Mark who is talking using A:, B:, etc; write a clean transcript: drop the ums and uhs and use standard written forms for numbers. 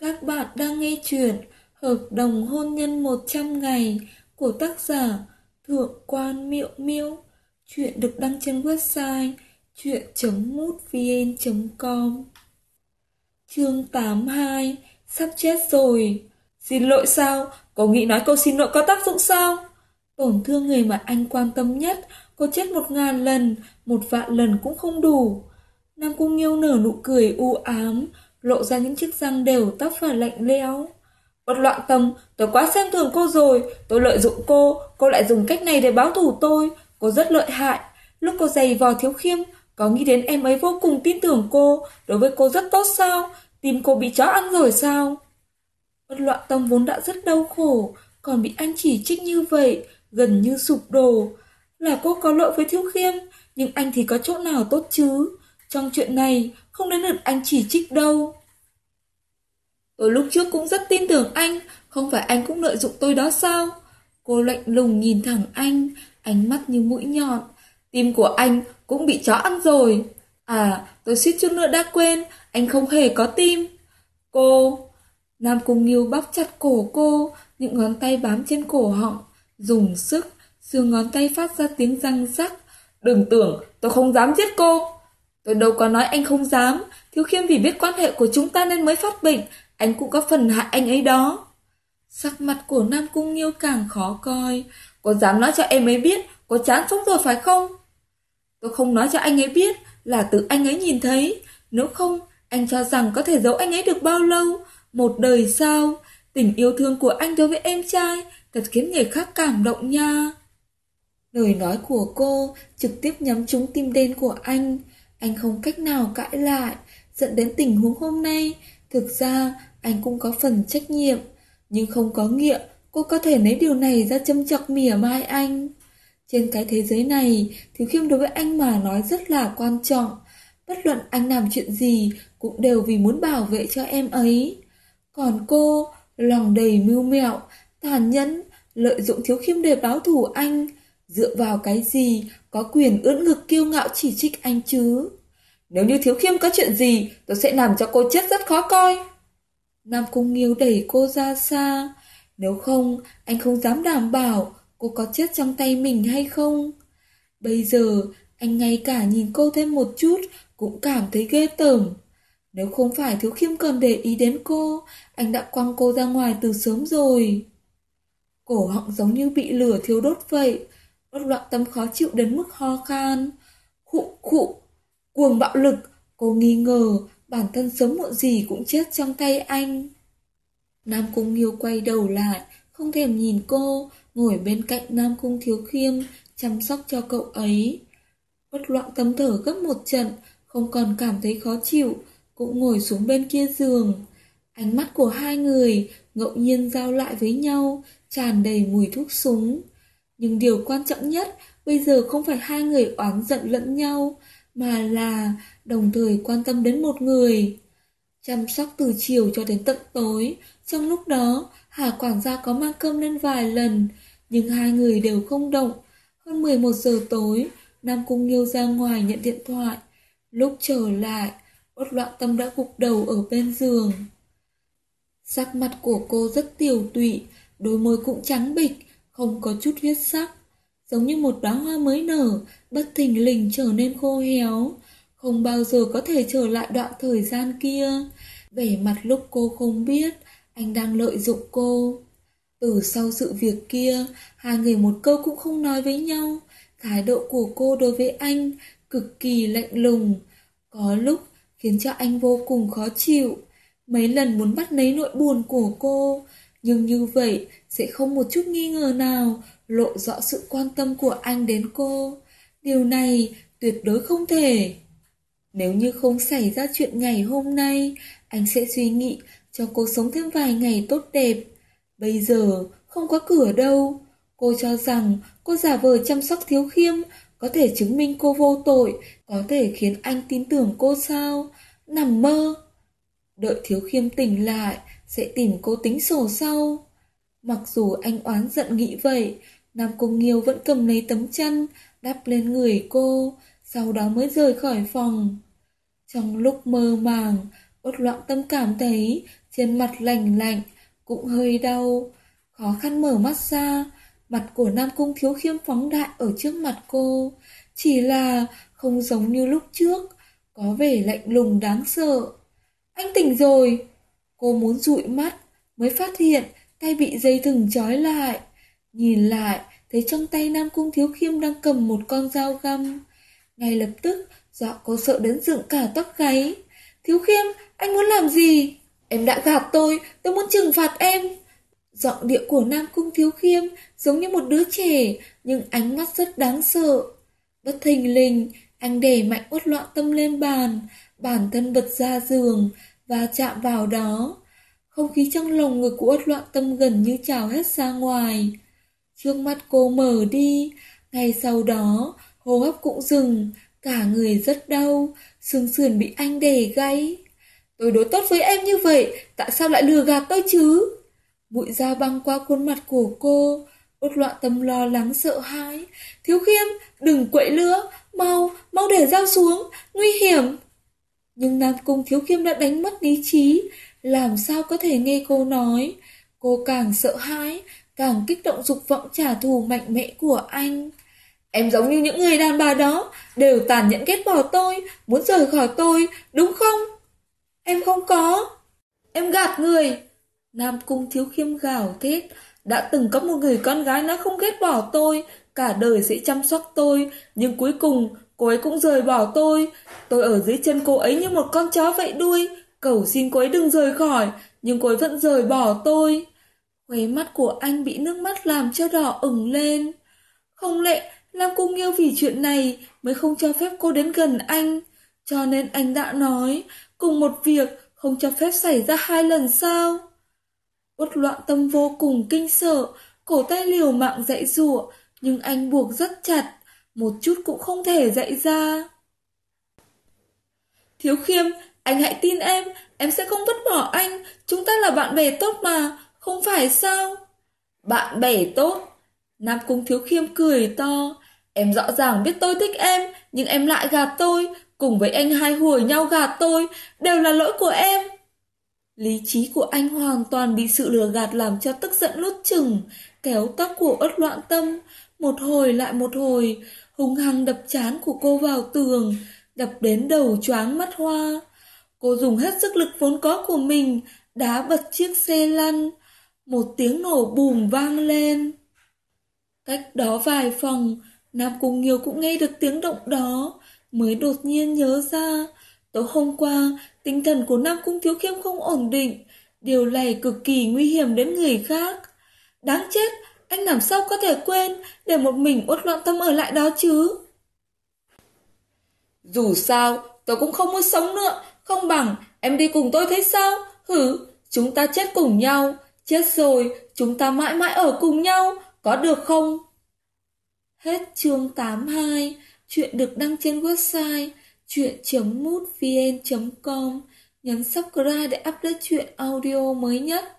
A: Các bạn đang nghe chuyện Hợp đồng hôn nhân 100 ngày của tác giả Thượng quan Miệu Miêu. Chuyện được đăng trên website chuyện.mútvn.com. Chương 82. Sắp chết rồi. Xin lỗi sao? Cô nghĩ nói câu xin lỗi có tác dụng sao? Tổn thương người mà anh quan tâm nhất, cô chết 1000 lần, 1 vạn lần cũng không đủ. Nam Cung Nghiêu nở nụ cười u ám, lộ ra những chiếc răng đều tóc và lạnh lẽo. Bất loạn tâm, tôi quá xem thường cô rồi, tôi lợi dụng cô lại dùng cách này để báo thù tôi, cô rất lợi hại. Lúc cô giày vò Thiếu Khiêm, có nghĩ đến em ấy vô cùng tin tưởng cô, đối với cô rất tốt sao? Tim cô bị chó ăn rồi sao? Bất loạn tâm vốn đã rất đau khổ, còn bị anh chỉ trích như vậy, gần như sụp đổ. Là cô có lỗi với Thiếu Khiêm, nhưng anh thì có chỗ nào tốt chứ? Trong chuyện này, không đến lượt anh chỉ trích đâu. Tôi lúc trước cũng rất tin tưởng anh, không phải anh cũng lợi dụng tôi đó sao? Cô lạnh lùng nhìn thẳng anh, ánh mắt như mũi nhọn. Tim của anh cũng bị chó ăn rồi. À, tôi suýt chút nữa đã quên, anh không hề có tim. Cô... Nam Cung Nghiêu bóp chặt cổ cô, những ngón tay bám trên cổ họng, dùng sức, xương ngón tay phát ra tiếng răng rắc. Đừng tưởng tôi không dám giết cô. Tôi đâu có nói anh không dám, Thiếu Khiêm vì biết quan hệ của chúng ta nên mới phát bệnh, anh cũng có phần hại anh ấy đó. Sắc mặt của Nam Cung Nghiêu càng khó coi. Cô dám nói cho em ấy biết cô chán sống rồi phải không? Tôi không nói cho anh ấy biết, là tự anh ấy nhìn thấy. Nếu không, anh cho rằng có thể giấu anh ấy được bao lâu? 1 đời sao? Tình yêu thương của anh đối với em trai thật khiến người khác cảm động nha. Lời nói của cô trực tiếp nhắm trúng tim đen của anh. Anh không cách nào cãi lại, dẫn đến tình huống hôm nay. Thực ra anh cũng có phần trách nhiệm, nhưng không có nghĩa cô có thể lấy điều này ra châm chọc mỉa mai anh. Trên cái thế giới này, Thiếu Khiêm đối với anh mà nói rất là quan trọng. Bất luận anh làm chuyện gì cũng đều vì muốn bảo vệ cho em ấy. Còn cô, lòng đầy mưu mẹo, tàn nhẫn, lợi dụng Thiếu Khiêm để báo thù anh. Dựa vào cái gì có quyền ưỡn ngực kiêu ngạo chỉ trích anh chứ? Nếu như Thiếu Khiêm có chuyện gì, tôi sẽ làm cho cô chết rất khó coi. Nam Cung Nghiêu đẩy cô ra xa. Nếu không, anh không dám đảm bảo cô có chết trong tay mình hay không. Bây giờ, anh ngay cả nhìn cô thêm một chút cũng cảm thấy ghê tởm. Nếu không phải Thiếu Khiêm còn để ý đến cô, anh đã quăng cô ra ngoài từ sớm rồi. Cổ họng giống như bị lửa thiêu đốt vậy. Bất loạn tâm khó chịu đến mức ho khan. Khụ khụ, cuồng bạo lực, cô nghi ngờ bản thân sớm muộn gì cũng chết trong tay anh. Nam Cung Nghiêu quay đầu lại, không thèm nhìn cô, ngồi bên cạnh Nam Cung Thiếu Khiêm, chăm sóc cho cậu ấy. Bất loạn tâm thở gấp một trận, không còn cảm thấy khó chịu, cũng ngồi xuống bên kia giường. Ánh mắt của hai người ngẫu nhiên giao lại với nhau, tràn đầy mùi thuốc súng. Nhưng điều quan trọng nhất bây giờ không phải hai người oán giận lẫn nhau, mà là đồng thời quan tâm đến một người. Chăm sóc từ chiều cho đến tận tối. Trong lúc đó, Hà quản gia có mang cơm lên vài lần, nhưng hai người đều không động. Hơn 11 giờ tối, Nam Cung Nghiêu ra ngoài nhận điện thoại. Lúc trở lại, Bất loạn tâm đã gục đầu ở bên giường. Sắc mặt của cô rất tiều tụy, đôi môi cũng trắng bệch, không có chút huyết sắc. Giống như một đóa hoa mới nở, bất thình lình trở nên khô héo. Không bao giờ có thể trở lại đoạn thời gian kia. Vẻ mặt lúc cô không biết, anh đang lợi dụng cô. Từ sau sự việc kia, hai người một câu cũng không nói với nhau. Thái độ của cô đối với anh cực kỳ lạnh lùng, có lúc khiến cho anh vô cùng khó chịu. Mấy lần muốn bắt lấy nỗi buồn của cô, nhưng như vậy sẽ không một chút nghi ngờ nào lộ rõ sự quan tâm của anh đến cô. Điều này tuyệt đối không thể. Nếu như không xảy ra chuyện ngày hôm nay, anh sẽ suy nghĩ cho cô sống thêm vài ngày tốt đẹp. Bây giờ không có cửa đâu. Cô cho rằng cô giả vờ chăm sóc Thiếu Khiêm có thể chứng minh cô vô tội, có thể khiến anh tin tưởng cô sao? Nằm mơ. Đợi Thiếu Khiêm tỉnh lại, sẽ tìm cô tính sổ sau. Mặc dù anh oán giận nghĩ vậy, Nam Cung Nghiêu vẫn cầm lấy tấm chăn, đắp lên người cô, sau đó mới rời khỏi phòng. Trong lúc mơ màng, Uất Loạn Tâm cảm thấy trên mặt lành lạnh, cũng hơi đau, khó khăn mở mắt ra. Mặt của Nam Cung Thiếu Khiêm phóng đại ở trước mặt cô, chỉ là không giống như lúc trước, có vẻ lạnh lùng đáng sợ. Anh tỉnh rồi. Cô muốn dụi mắt, mới phát hiện tay bị dây thừng trói lại. Nhìn lại, thấy trong tay Nam Cung Thiếu Khiêm đang cầm một con dao găm. Ngay lập tức, dọa cô sợ đến dựng cả tóc gáy. Thiếu Khiêm, anh muốn làm gì? Em đã gạt tôi muốn trừng phạt em. Giọng điệu của Nam Cung Thiếu Khiêm giống như một đứa trẻ, nhưng ánh mắt rất đáng sợ. Bất thình lình, anh đè mạnh Uất Loạn Tâm lên bàn, bản thân bật ra giường và chạm vào đó. Không khí trong lồng ngực của Uất Loạn Tâm gần như trào hết ra ngoài. Trước mắt cô mở đi, ngay sau đó hô hấp cũng dừng, cả người rất đau, xương sườn bị anh đè gãy. Tôi đối tốt với em như vậy, tại sao lại lừa gạt tôi chứ? Bụi dao băng qua khuôn mặt của cô, Uất Loạn Tâm lo lắng sợ hãi. Thiếu Khiêm, đừng quậy nữa, mau để dao xuống, nguy hiểm. Nhưng Nam Cung Thiếu Khiêm đã đánh mất lý trí, làm sao có thể nghe cô nói. Cô càng sợ hãi, càng kích động dục vọng trả thù mạnh mẽ của anh. Em giống như những người đàn bà đó, đều tàn nhẫn ghét bỏ tôi, muốn rời khỏi tôi, đúng không? Em không có. Em gạt người. Nam Cung Thiếu Khiêm gào thét. Đã từng có một người con gái nói không ghét bỏ tôi, cả đời sẽ chăm sóc tôi, nhưng cuối cùng cô ấy cũng rời bỏ tôi. Tôi ở dưới chân cô ấy như một con chó vẫy đuôi, cầu xin cô ấy đừng rời khỏi, nhưng cô ấy vẫn rời bỏ tôi. Khóe mắt của anh bị nước mắt làm cho đỏ ửng lên. Không lẽ Nam Cung Nghiêu vì chuyện này mới không cho phép cô đến gần anh, cho nên anh đã nói cùng một việc không cho phép xảy ra 2 lần sao? Uất Loạn Tâm vô cùng kinh sợ, cổ tay liều mạng dãy giụa, nhưng anh buộc rất chặt, một chút cũng không thể dãy ra. Thiếu Khiêm, anh hãy tin em sẽ không vứt bỏ anh, chúng ta là bạn bè tốt mà, không phải sao? Bạn bè tốt? Nam Cung Thiếu Khiêm cười to. Em rõ ràng biết tôi thích em, nhưng em lại gạt tôi, cùng với anh hai hùa nhau gạt tôi, đều là lỗi của em. Lý trí của anh hoàn toàn bị sự lừa gạt làm cho tức giận nuốt chửng, kéo tóc của Uất Loạn Tâm, một hồi lại một hồi, hung hăng đập trán của cô vào tường, đập đến đầu choáng mắt hoa. Cô dùng hết sức lực vốn có của mình, đá bật chiếc xe lăn. Một tiếng nổ bùm vang lên. Cách đó vài phòng, Nam Cung Nghiêu cũng nghe được tiếng động đó, mới đột nhiên nhớ ra. Tối hôm qua, tinh thần của Nam Cung Thiếu Khiêm không ổn định, điều này cực kỳ nguy hiểm đến người khác. Đáng chết, anh làm sao có thể quên để một mình Uất Loạn Tâm ở lại đó chứ? Dù sao, tôi cũng không muốn sống nữa, không bằng em đi cùng tôi thấy sao? Hử, chúng ta chết cùng nhau, chết rồi, chúng ta mãi mãi ở cùng nhau, có được không? Hết chương 82, chuyện được đăng trên website chuyện.mútvn.com. Nhấn subscribe để update chuyện audio mới nhất.